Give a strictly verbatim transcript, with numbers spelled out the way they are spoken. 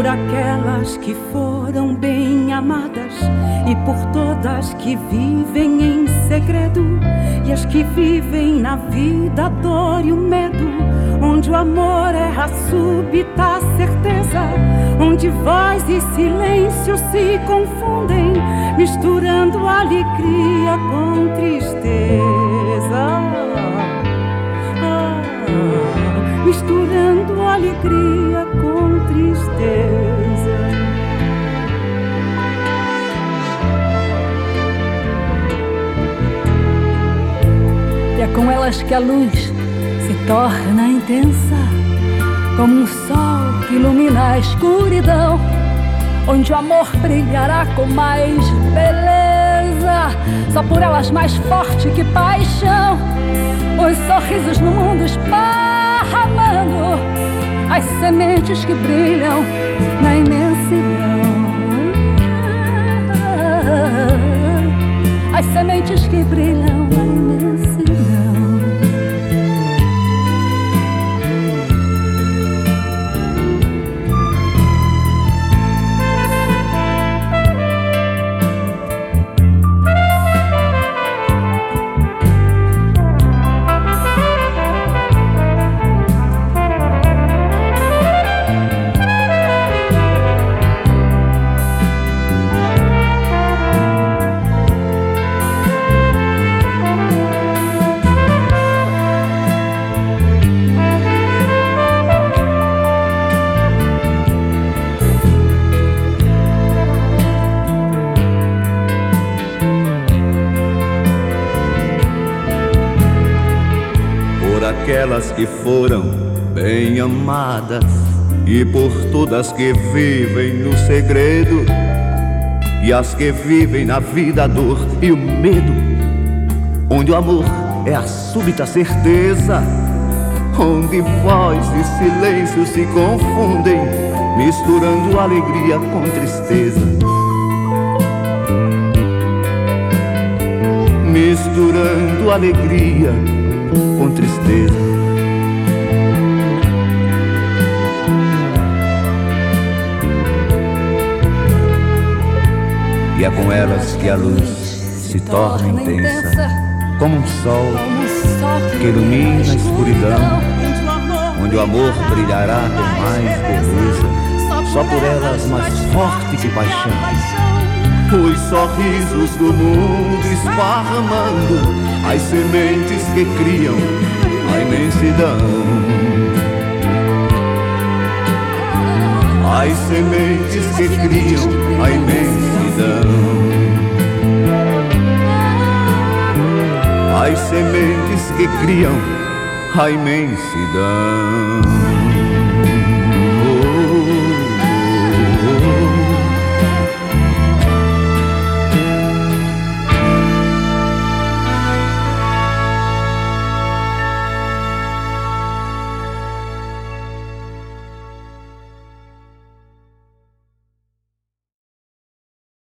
aquelas que foram bem amadas e por todas que vivem em segredo, e as que vivem na vida a dor e o medo, onde o amor é a súbita certeza, onde voz e silêncio se confundem, misturando alegria com tristeza, ah, misturando alegria com tristeza. E é com elas que a luz se torna intensa, como um sol que ilumina a escuridão, onde o amor brilhará com mais beleza, só por elas mais forte que paixão. Os sorrisos no mundo esparramando, as sementes que brilham na imensidão, as sementes que brilham na imensidão. Aquelas que foram bem amadas e por todas que vivem no segredo, e as que vivem na vida a dor e o medo, onde o amor é a súbita certeza, onde voz e silêncio se confundem, misturando alegria com tristeza, misturando alegria com tristeza. E é com elas que a luz se torna intensa, como um sol que ilumina a escuridão, onde o amor brilhará com mais beleza, só por elas mais forte que paixão. Os sorrisos do mundo esparramando, as sementes que criam a imensidão, as sementes que criam a imensidão, as sementes que criam a imensidão.